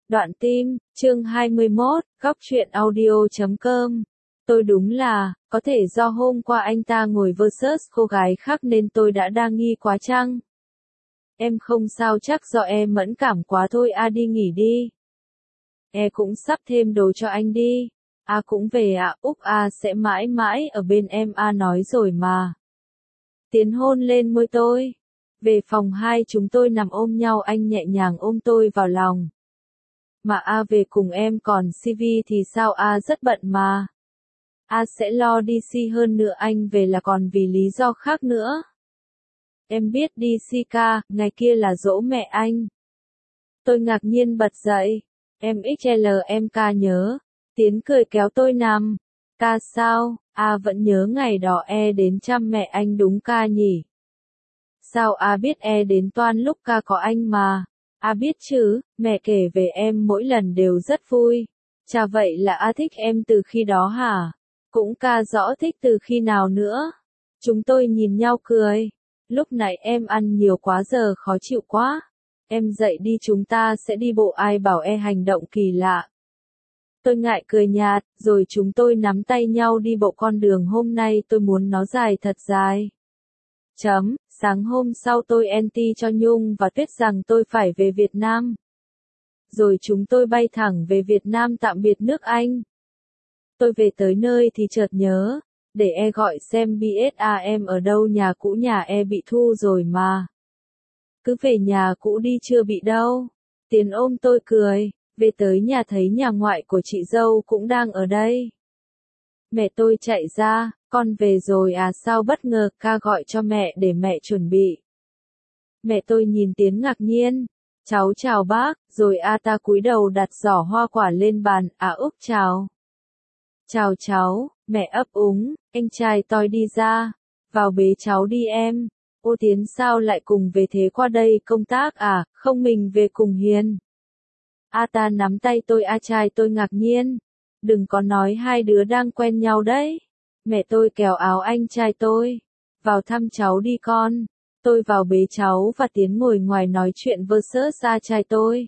Đoạn tim, chương 21, góc truyện audio.com. Tôi đúng là, có thể do hôm qua anh ta ngồi versus cô gái khác nên tôi đã đa nghi quá chăng? Em không sao chắc do em mẫn cảm quá thôi đi nghỉ đi. Cũng sắp thêm đồ cho anh đi. Cũng về Úc sẽ mãi mãi ở bên em nói rồi mà. Tiến hôn lên môi tôi. Về phòng 2 chúng tôi nằm ôm nhau anh nhẹ nhàng ôm tôi vào lòng. Mà về cùng em còn CV thì sao rất bận mà. Sẽ lo DC hơn nữa anh về là còn vì lý do khác nữa. Em biết DC ca, ngày kia là giỗ mẹ anh. Tôi ngạc nhiên bật dậy. Em XLMK nhớ. Tiến cười kéo tôi nằm. Ca sao? Vẫn nhớ ngày đó đến chăm mẹ anh đúng ca nhỉ? Sao biết đến toan lúc ca có anh mà. Biết chứ, mẹ kể về em mỗi lần đều rất vui. Chà vậy là thích em từ khi đó hả? Cũng ca rõ thích từ khi nào nữa. Chúng tôi nhìn nhau cười. Lúc nãy em ăn nhiều quá giờ khó chịu quá. Em dậy đi chúng ta sẽ đi bộ ai bảo hành động kỳ lạ. Tôi ngại cười nhạt, rồi chúng tôi nắm tay nhau đi bộ con đường hôm nay tôi muốn nó dài thật dài. Sáng hôm sau tôi NT cho Nhung và Tuyết rằng tôi phải về Việt Nam. Rồi chúng tôi bay thẳng về Việt Nam tạm biệt nước Anh. Tôi về tới nơi thì chợt nhớ, để gọi xem em ở đâu nhà cũ nhà bị thu rồi mà. Cứ về nhà cũ đi chưa bị đâu. Tiến ôm tôi cười, về tới nhà thấy nhà ngoại của chị dâu cũng đang ở đây. Mẹ tôi chạy ra, con về rồi sao bất ngờ ca gọi cho mẹ để mẹ chuẩn bị. Mẹ tôi nhìn Tiến ngạc nhiên, cháu chào bác, rồi ta cúi đầu đặt giỏ hoa quả lên bàn, Úc chào. Chào cháu, mẹ ấp úng, anh trai tôi đi ra, vào bế cháu đi em. Tiến sao lại cùng về thế qua đây công tác không mình về cùng Hiền. Ta nắm tay tôi trai tôi ngạc nhiên. Đừng có nói hai đứa đang quen nhau đấy. Mẹ tôi kéo áo anh trai tôi. Vào thăm cháu đi con. Tôi vào bế cháu và Tiến ngồi ngoài nói chuyện versus trai tôi.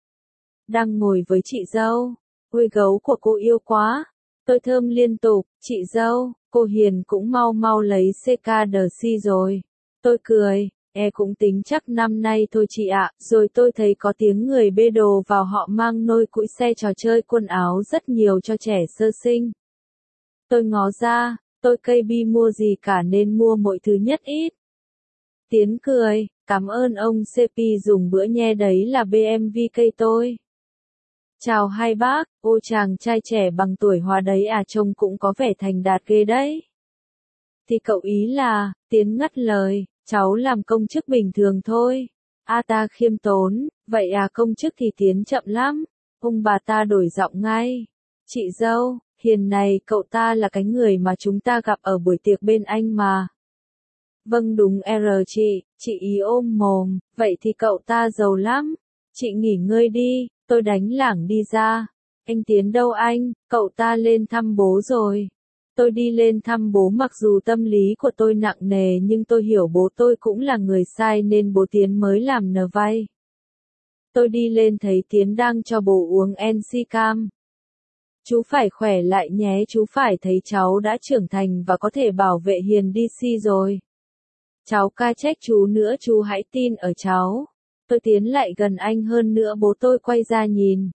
Đang ngồi với chị dâu. Ôi gấu của cô yêu quá. Tôi thơm liên tục, chị dâu, cô Hiền cũng mau lấy CKDC rồi. Tôi cười, cũng tính chắc năm nay thôi chị ạ. Rồi tôi thấy có tiếng người bê đồ vào họ mang nôi cũi xe trò chơi quần áo rất nhiều cho trẻ sơ sinh. Tôi ngó ra, tôi cây bi mua gì cả nên mua mọi thứ nhất ít. Tiến cười, cảm ơn ông CP dùng bữa nhe đấy là BMW cây tôi. Chào hai bác, chàng trai trẻ bằng tuổi Hòa đấy trông cũng có vẻ thành đạt ghê đấy. Thì cậu ý là, Tiến ngắt lời, cháu làm công chức bình thường thôi. Ta khiêm tốn, vậy công chức thì Tiến chậm lắm. Ông bà ta đổi giọng ngay. Chị dâu, Hiền này cậu ta là cái người mà chúng ta gặp ở buổi tiệc bên anh mà. Vâng đúng chị ý ôm mồm, vậy thì cậu ta giàu lắm. Chị nghỉ ngơi đi. Tôi đánh lảng đi ra. Anh Tiến đâu anh, cậu ta lên thăm bố rồi. Tôi đi lên thăm bố mặc dù tâm lý của tôi nặng nề nhưng tôi hiểu bố tôi cũng là người sai nên bố Tiến mới làm nờ vay. Tôi đi lên thấy Tiến đang cho bố uống NC-cam. Chú phải khỏe lại nhé, chú phải thấy cháu đã trưởng thành và có thể bảo vệ Hiền DC rồi. Cháu ca trách chú nữa chú hãy tin ở cháu. Tôi tiến lại gần anh hơn nữa bố tôi quay ra nhìn.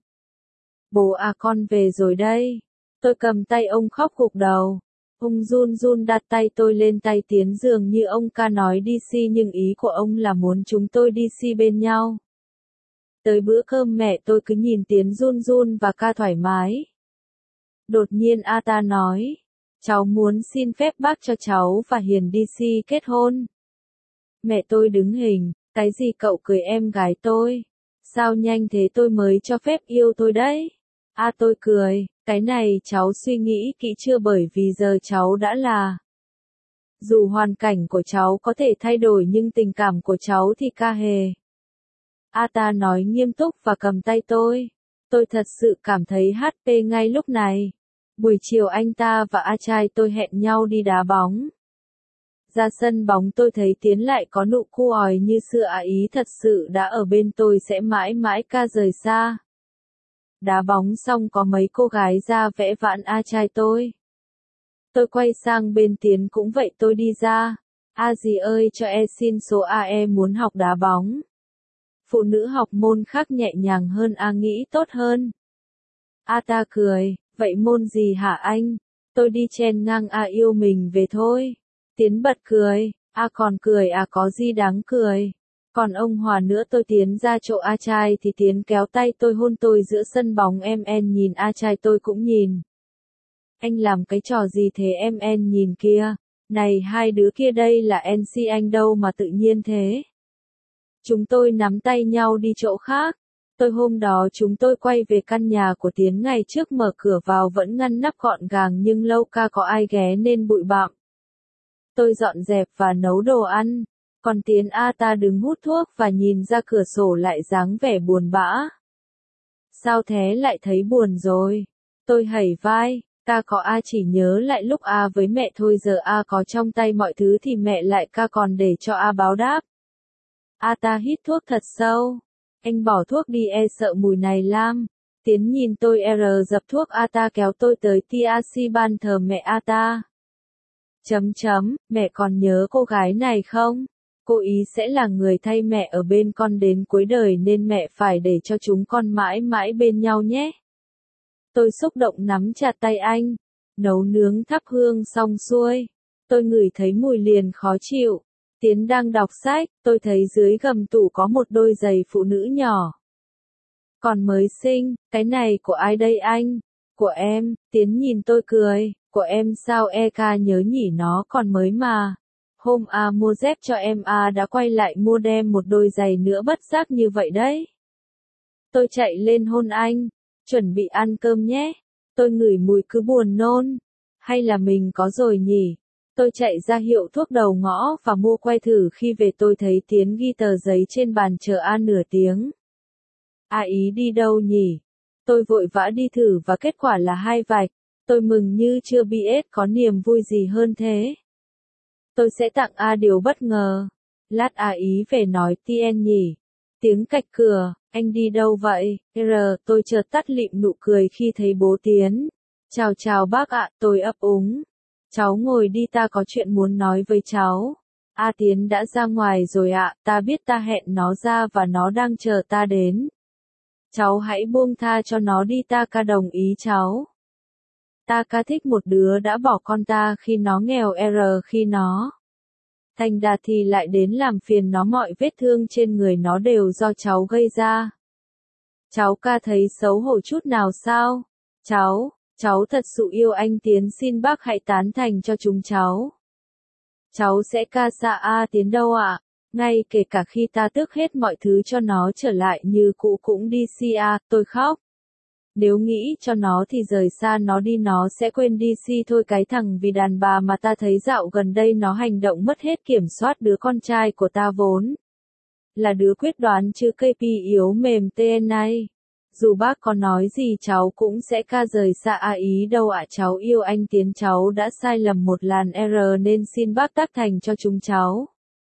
Bố con về rồi đây. Tôi cầm tay ông khóc gục đầu. Ông run run đặt tay tôi lên tay Tiến dường như ông ca nói DC nhưng ý của ông là muốn chúng tôi DC bên nhau. Tới bữa cơm mẹ tôi cứ nhìn Tiến run run và ca thoải mái. Đột nhiên ta nói. Cháu muốn xin phép bác cho cháu và Hiền DC kết hôn. Mẹ tôi đứng hình. Cái gì cậu cười em gái tôi? Sao nhanh thế tôi mới cho phép yêu tôi đấy? Tôi cười, cái này cháu suy nghĩ kỹ chưa bởi vì giờ cháu đã là. Dù hoàn cảnh của cháu có thể thay đổi nhưng tình cảm của cháu thì ca hề. Ta nói nghiêm túc và cầm tay tôi. Tôi thật sự cảm thấy HP ngay lúc này. Buổi chiều anh ta và trai tôi hẹn nhau đi đá bóng. Ra sân bóng tôi thấy Tiến lại có nụ cu òi như xưa ý thật sự đã ở bên tôi sẽ mãi mãi ca rời xa. Đá bóng xong có mấy cô gái ra vẽ vãn A trai tôi. Tôi quay sang bên Tiến cũng vậy tôi đi ra. A dì ơi cho e xin số AE muốn học đá bóng. Phụ nữ học môn khác nhẹ nhàng hơn A nghĩ tốt hơn. A ta cười, vậy môn gì hả anh? Tôi đi chen ngang A yêu mình về thôi. Tiến bật cười, A còn cười à có gì đáng cười. Còn ông Hòa nữa tôi tiến ra chỗ A trai thì Tiến kéo tay tôi hôn tôi giữa sân bóng em nhìn A trai tôi cũng nhìn. Anh làm cái trò gì thế em nhìn kia. Này hai đứa kia đây là NC anh đâu mà tự nhiên thế. Chúng tôi nắm tay nhau đi chỗ khác. Hôm đó chúng tôi quay về căn nhà của Tiến ngày trước mở cửa vào vẫn ngăn nắp gọn gàng nhưng lâu ca có ai ghé nên bụi bặm. Tôi dọn dẹp và nấu đồ ăn. Còn Tiến A ta đứng hút thuốc và nhìn ra cửa sổ lại dáng vẻ buồn bã. Sao thế lại thấy buồn rồi? Tôi hẩy vai. Ca có A chỉ nhớ lại lúc A với mẹ thôi giờ A có trong tay mọi thứ thì mẹ lại ca còn để cho A báo đáp. A ta hít thuốc thật sâu. Anh bỏ thuốc đi e sợ mùi này lam. Tiến nhìn tôi dập thuốc A ta kéo tôi tới TRC ban thờ mẹ A ta. Mẹ còn nhớ cô gái này không? Cô ý sẽ là người thay mẹ ở bên con đến cuối đời nên mẹ phải để cho chúng con mãi mãi bên nhau nhé. Tôi xúc động nắm chặt tay anh. Nấu nướng thắp hương xong xuôi. Tôi ngửi thấy mùi liền khó chịu. Tiến đang đọc sách, tôi thấy dưới gầm tủ có một đôi giày phụ nữ nhỏ. Còn mới sinh, cái này của ai đây anh? Của em, Tiến nhìn tôi cười, của em sao ca nhớ nhỉ nó còn mới mà. Hôm A mua dép cho em A đã quay lại mua đem một đôi giày nữa bất giác như vậy đấy. Tôi chạy lên hôn anh, chuẩn bị ăn cơm nhé. Tôi ngửi mùi cứ buồn nôn. Hay là mình có rồi nhỉ? Tôi chạy ra hiệu thuốc đầu ngõ và mua que thử khi về tôi thấy Tiến ghi tờ giấy trên bàn chờ A nửa tiếng. A ý đi đâu nhỉ? Tôi vội vã đi thử và kết quả là 2 vạch. Tôi mừng như chưa biết có niềm vui gì hơn thế. Tôi sẽ tặng A điều bất ngờ. Lát A ý về nói TN nhỉ. Tiếng cạch cửa, anh đi đâu vậy? Tôi chợt tắt lịm nụ cười khi thấy bố Tiến. Chào bác ạ, tôi ấp úng. Cháu ngồi đi ta có chuyện muốn nói với cháu. A Tiến đã ra ngoài rồi ạ, ta biết ta hẹn nó ra và nó đang chờ ta đến. Cháu hãy buông tha cho nó đi ta ca đồng ý cháu. Ta ca thích một đứa đã bỏ con ta khi nó nghèo khi nó thành đạt thì lại đến làm phiền nó mọi vết thương trên người nó đều do cháu gây ra. Cháu ca thấy xấu hổ chút nào sao? Cháu thật sự yêu anh Tiến xin bác hãy tán thành cho chúng cháu. Cháu sẽ ca xa A Tiến đâu ạ? Ngay kể cả khi ta tước hết mọi thứ cho nó trở lại như cũ cũng đi si A, tôi khóc. Nếu nghĩ cho nó thì rời xa nó đi nó sẽ quên đi si thôi cái thằng vì đàn bà mà ta thấy dạo gần đây nó hành động mất hết kiểm soát đứa con trai của ta vốn. Là đứa quyết đoán chứ KP yếu mềm TN này. Dù bác có nói gì cháu cũng sẽ ca rời xa A ý đâu ạ cháu yêu anh Tiến cháu đã sai lầm một làn nên xin bác tác thành cho chúng cháu.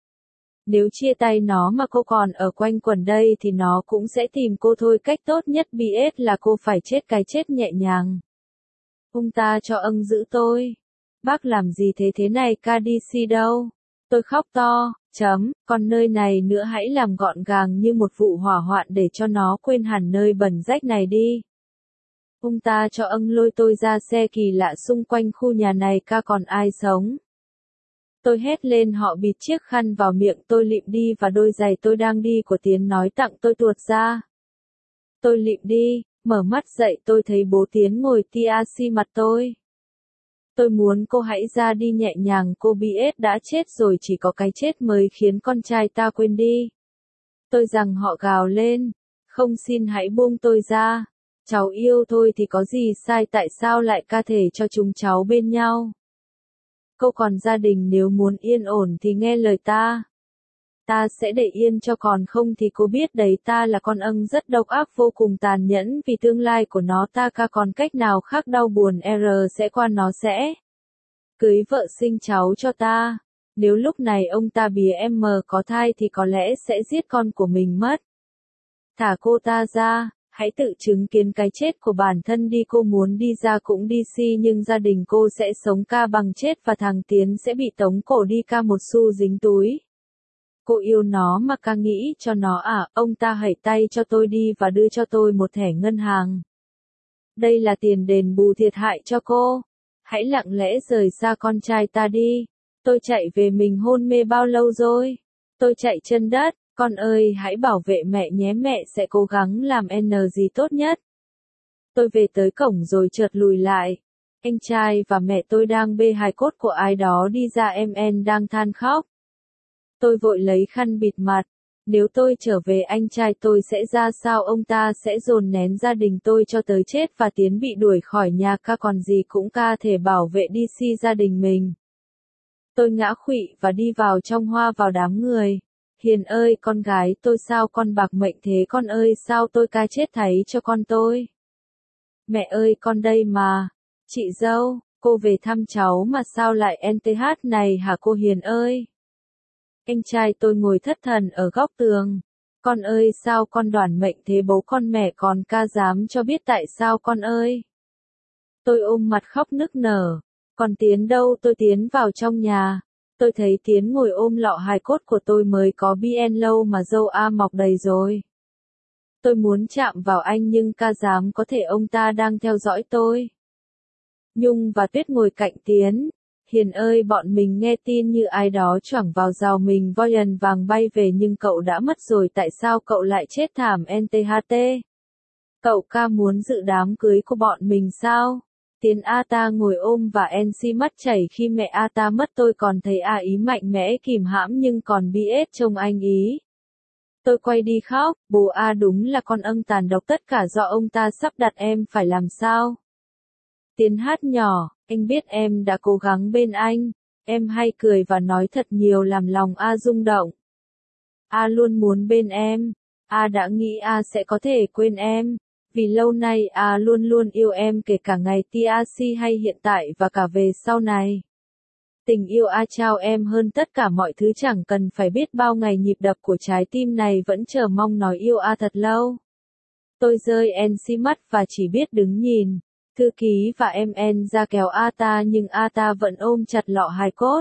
Nếu chia tay nó mà cô còn ở quanh quẩn đây thì nó cũng sẽ tìm cô thôi cách tốt nhất BS là cô phải chết cái chết nhẹ nhàng. Ông ta cho ân giữ tôi. Bác làm gì thế này KDC đâu. Tôi khóc to, còn nơi này nữa hãy làm gọn gàng như một vụ hỏa hoạn để cho nó quên hẳn nơi bẩn rách này đi. Ông ta cho ân lôi tôi ra xe kỳ lạ xung quanh khu nhà này ca còn ai sống. Tôi hét lên họ bịt chiếc khăn vào miệng tôi lịm đi và đôi giày tôi đang đi của Tiến nói tặng tôi tuột ra. Tôi lịm đi, mở mắt dậy tôi thấy bố Tiến ngồi TRC mặt tôi. Tôi muốn cô hãy ra đi nhẹ nhàng cô BS đã chết rồi chỉ có cái chết mới khiến con trai ta quên đi. Tôi rằng họ gào lên, không xin hãy buông tôi ra. Cháu yêu thôi thì có gì sai tại sao lại ca thể cho chúng cháu bên nhau. Cô còn gia đình nếu muốn yên ổn thì nghe lời ta. Ta sẽ để yên cho còn không thì cô biết đấy ta là con ân rất độc ác vô cùng tàn nhẫn vì tương lai của nó ta ca còn cách nào khác đau buồn sẽ qua nó sẽ cưới vợ sinh cháu cho ta. Nếu lúc này ông ta bìa em có thai thì có lẽ sẽ giết con của mình mất. Thả cô ta ra, Hãy tự chứng kiến cái chết của bản thân đi, cô muốn đi ra cũng đi si nhưng gia đình cô sẽ sống ca bằng chết và thằng Tiến sẽ bị tống cổ đi ca một xu dính túi. Cô yêu nó mà ca nghĩ cho nó à, ông ta hãy tay cho tôi đi và đưa cho tôi một thẻ ngân hàng. Đây là tiền đền bù thiệt hại cho cô. Hãy lặng lẽ rời xa con trai ta đi. Tôi chạy về mình hôn mê bao lâu rồi? Tôi chạy chân đất. Con ơi hãy bảo vệ mẹ nhé, mẹ sẽ cố gắng làm gì tốt nhất. Tôi về tới cổng rồi chợt lùi lại. Anh trai và mẹ tôi đang bê hài cốt của ai đó đi ra, em đang than khóc. Tôi vội lấy khăn bịt mặt. Nếu tôi trở về anh trai tôi sẽ ra sao? Ông ta sẽ dồn nén gia đình tôi cho tới chết và Tiến bị đuổi khỏi nhà ca còn gì cũng ca thể bảo vệ đi si gia đình mình. Tôi ngã khuỵu và đi vào trong hoa vào đám người. Hiền ơi con gái tôi, sao con bạc mệnh thế con ơi, sao tôi ca chết thấy cho con tôi. Mẹ ơi con đây mà. Chị dâu, cô về thăm cháu mà sao lại NTH này hả cô Hiền ơi? Anh trai tôi ngồi thất thần ở góc tường. Con ơi sao con đoản mệnh thế bố con, mẹ còn ca dám cho biết tại sao con ơi? Tôi ôm mặt khóc nức nở. Còn Tiến đâu? Tôi tiến vào trong nhà. Tôi thấy Tiến ngồi ôm lọ hài cốt của tôi mới có BN lâu mà râu mọc đầy rồi. Tôi muốn chạm vào anh nhưng ca dám có thể ông ta đang theo dõi tôi. Nhung và Tuyết ngồi cạnh Tiến. Hiền ơi bọn mình nghe tin như ai đó choảng vào rào mình, voi ần vàng bay về nhưng cậu đã mất rồi, tại sao cậu lại chết thảm NTHT? Cậu ca muốn dự đám cưới của bọn mình sao? Tiến ta ngồi ôm và NC mắt chảy khi mẹ ta mất, tôi còn thấy ý mạnh mẽ kìm hãm nhưng còn BS trông anh ý. Tôi quay đi khóc, bố đúng là con tàn độc, tất cả do ông ta sắp đặt, em phải làm sao? Tiến hát nhỏ, anh biết em đã cố gắng bên anh, em hay cười và nói thật nhiều làm lòng rung động. Luôn muốn bên em, đã nghĩ sẽ có thể quên em, vì lâu nay luôn luôn yêu em kể cả ngày TRC hay hiện tại và cả về sau này. Tình yêu trao em hơn tất cả mọi thứ, chẳng cần phải biết bao ngày nhịp đập của trái tim này vẫn chờ mong nói yêu thật lâu. Tôi rơi NC mắt và chỉ biết đứng nhìn. Thư ký và MN ra kéo ta nhưng ta vẫn ôm chặt lọ hài cốt.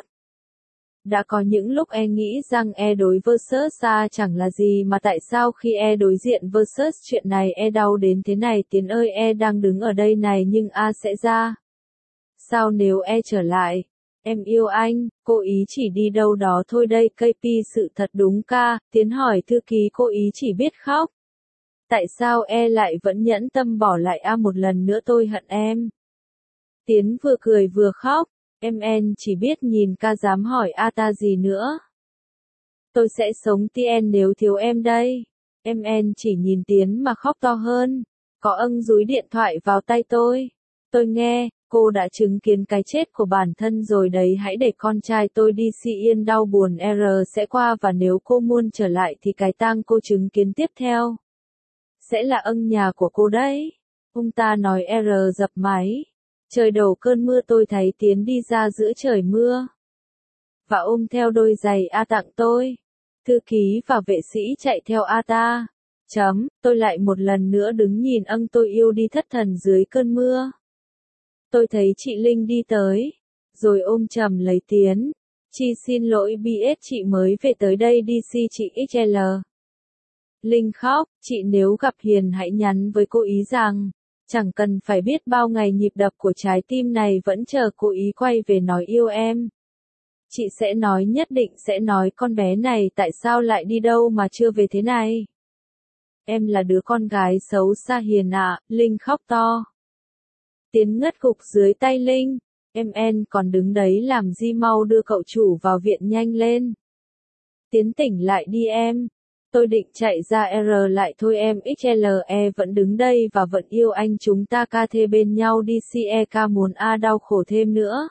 Đã có những lúc nghĩ rằng đối versus chẳng là gì mà tại sao khi đối diện versus chuyện này đau đến thế này. Tiến ơi đang đứng ở đây này nhưng sẽ ra. Sao nếu trở lại? Em yêu anh, cô ý chỉ đi đâu đó thôi đây KP sự thật đúng ca, Tiến hỏi thư ký, cô ý chỉ biết khóc. Tại sao lại vẫn nhẫn tâm bỏ lại một lần nữa, tôi hận em. Tiến vừa cười vừa khóc, MN chỉ biết nhìn ca dám hỏi ta gì nữa. Tôi sẽ sống TN nếu thiếu em đây. MN chỉ nhìn Tiến mà khóc to hơn. Có dúi điện thoại vào tay tôi. Tôi nghe, cô đã chứng kiến cái chết của bản thân rồi đấy, hãy để con trai tôi đi si yên, đau buồn sẽ qua và nếu cô muốn trở lại thì cái tang cô chứng kiến tiếp theo sẽ là nhà của cô đấy. Ông ta nói dập máy. Trời đổ cơn mưa, tôi thấy Tiến đi ra giữa trời mưa. Và ôm theo đôi giày tặng tôi. Thư ký và vệ sĩ chạy theo ta. Tôi lại một lần nữa đứng nhìn tôi yêu đi thất thần dưới cơn mưa. Tôi thấy chị Linh đi tới. Rồi ôm chầm lấy Tiến. Chị xin lỗi BS, chị mới về tới đây đi si chị XL. Linh khóc, chị nếu gặp Hiền hãy nhắn với cô ý rằng, chẳng cần phải biết bao ngày nhịp đập của trái tim này vẫn chờ cô ý quay về nói yêu em. Chị sẽ nói, nhất định sẽ nói, con bé này tại sao lại đi đâu mà chưa về thế này. Em là đứa con gái xấu xa Hiền ạ, Linh khóc to. Tiến ngất gục dưới tay Linh, MN còn đứng đấy làm gì, mau đưa cậu chủ vào viện nhanh lên. Tiến tỉnh lại đi em. Tôi định chạy ra lại thôi, em XLE vẫn đứng đây và vẫn yêu anh, chúng ta ca thê bên nhau đi si, ca muốn đau khổ thêm nữa.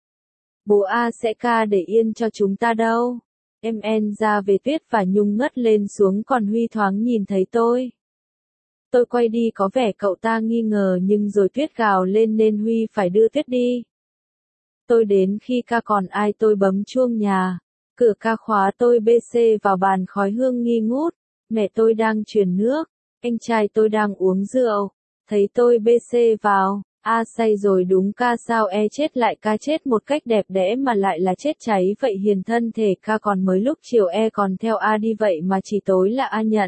Bố sẽ ca để yên cho chúng ta đâu. MN ra về, Tuyết và Nhung ngất lên xuống, còn Huy thoáng nhìn thấy tôi. Tôi quay đi, có vẻ cậu ta nghi ngờ nhưng rồi Tuyết gào lên nên Huy phải đưa Tuyết đi. Tôi đến khi ca còn ai, tôi bấm chuông nhà. Cửa ca khóa, tôi BC vào bàn, khói hương nghi ngút. Mẹ tôi đang truyền nước. Anh trai tôi đang uống rượu, thấy tôi BC vào, say rồi đúng ca sao chết lại ca chết một cách đẹp đẽ mà lại là chết cháy vậy hiền thân thể ca còn mới lúc chiều còn theo đi vậy mà chỉ tối là nhận.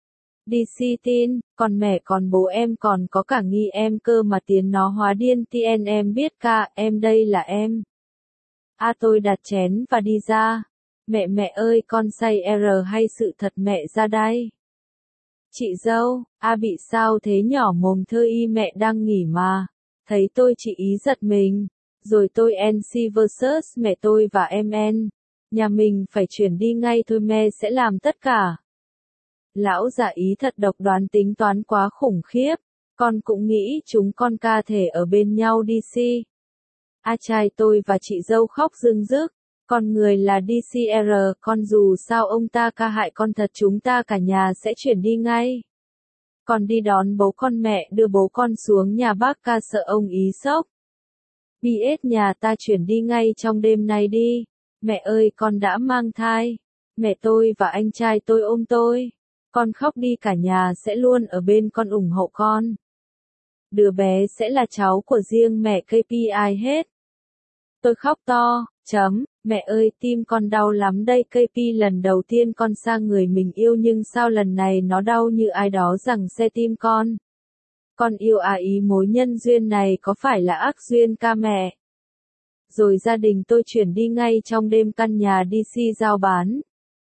DC tin, còn mẹ còn bố em còn có cả nghi em cơ mà tiến nó hóa điên tien em biết ca, em đây là em. Tôi đặt chén và đi ra. Mẹ ơi con say hay sự thật mẹ ra đây. Chị dâu, bị sao thế nhỏ mồm thơ y mẹ đang nghỉ mà. Thấy tôi chị ý giật mình. Rồi tôi NC versus mẹ tôi và em en. Nhà mình phải chuyển đi ngay thôi mẹ sẽ làm tất cả. Lão già ý thật độc đoán tính toán quá khủng khiếp. Con cũng nghĩ chúng con ca thể ở bên nhau DC. Trai tôi và chị dâu khóc rưng rức. Con người là DCR, con dù sao ông ta ca hại con thật chúng ta cả nhà sẽ chuyển đi ngay. Con đi đón bố con mẹ đưa bố con xuống nhà bác ca sợ ông ý sốc. BS nhà ta chuyển đi ngay trong đêm nay đi. Mẹ ơi con đã mang thai. Mẹ tôi và anh trai tôi ôm tôi. Con khóc đi cả nhà sẽ luôn ở bên con ủng hộ con. Đứa bé sẽ là cháu của riêng mẹ KPI hết. Tôi khóc to, mẹ ơi tim con đau lắm đây KP lần đầu tiên con sang người mình yêu nhưng sao lần này nó đau như ai đó giằng xe tim con. Con yêu ý mối nhân duyên này có phải là ác duyên ca mẹ. Rồi gia đình tôi chuyển đi ngay trong đêm căn nhà DC giao bán.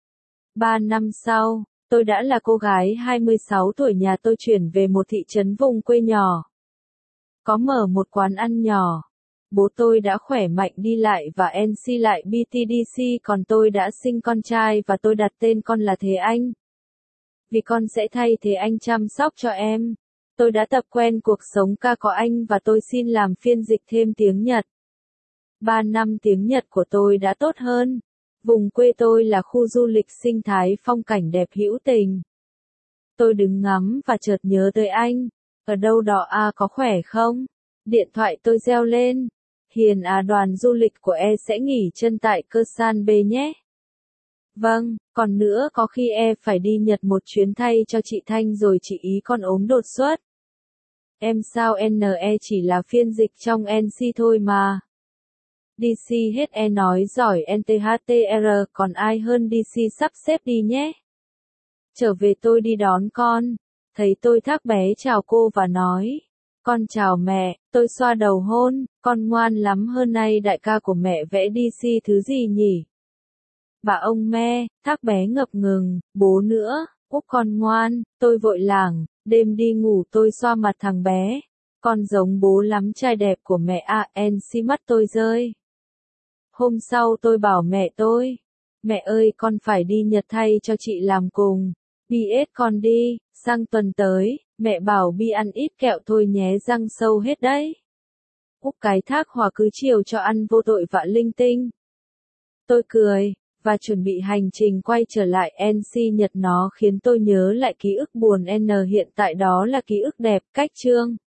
3 năm sau, tôi đã là cô gái 26 tuổi nhà tôi chuyển về một thị trấn vùng quê nhỏ. Có mở một quán ăn nhỏ. Bố tôi đã khỏe mạnh đi lại và NC lại BTDC còn tôi đã sinh con trai và tôi đặt tên con là Thế Anh. Vì con sẽ thay Thế Anh chăm sóc cho em. Tôi đã tập quen cuộc sống ca có anh và tôi xin làm phiên dịch thêm tiếng Nhật. 3 năm tiếng Nhật của tôi đã tốt hơn. Vùng quê tôi là khu du lịch sinh thái phong cảnh đẹp hữu tình. Tôi đứng ngắm và chợt nhớ tới anh. Ở đâu đó có khỏe không? Điện thoại tôi reo lên. Hiền đoàn du lịch của sẽ nghỉ chân tại cơ san B nhé. Vâng, còn nữa có khi phải đi Nhật một chuyến thay cho chị Thanh rồi chị ý con ốm đột xuất. Em sao NE chỉ là phiên dịch trong NC thôi mà. DC hết nói giỏi NTHTR còn ai hơn DC sắp xếp đi nhé. Trở về tôi đi đón con. Thấy tôi thác bé chào cô và nói. Con chào mẹ, tôi xoa đầu hôn, con ngoan lắm hơn nay đại ca của mẹ vẽ DC thứ gì nhỉ? Bà ông me, thác bé ngập ngừng, bố nữa, úp con ngoan, tôi vội lảng, đêm đi ngủ tôi xoa mặt thằng bé. Con giống bố lắm trai đẹp của mẹ NC mắt tôi rơi. Hôm sau tôi bảo mẹ tôi, mẹ ơi con phải đi Nhật thay cho chị làm cùng. BS con đi, sang tuần tới, mẹ bảo Bi ăn ít kẹo thôi nhé răng sâu hết đấy. Úc cái thác hòa cứ chiều cho ăn vô tội vạ linh tinh. Tôi cười, và chuẩn bị hành trình quay trở lại NC Nhật nó khiến tôi nhớ lại ký ức buồn hiện tại đó là ký ức đẹp, cách chương.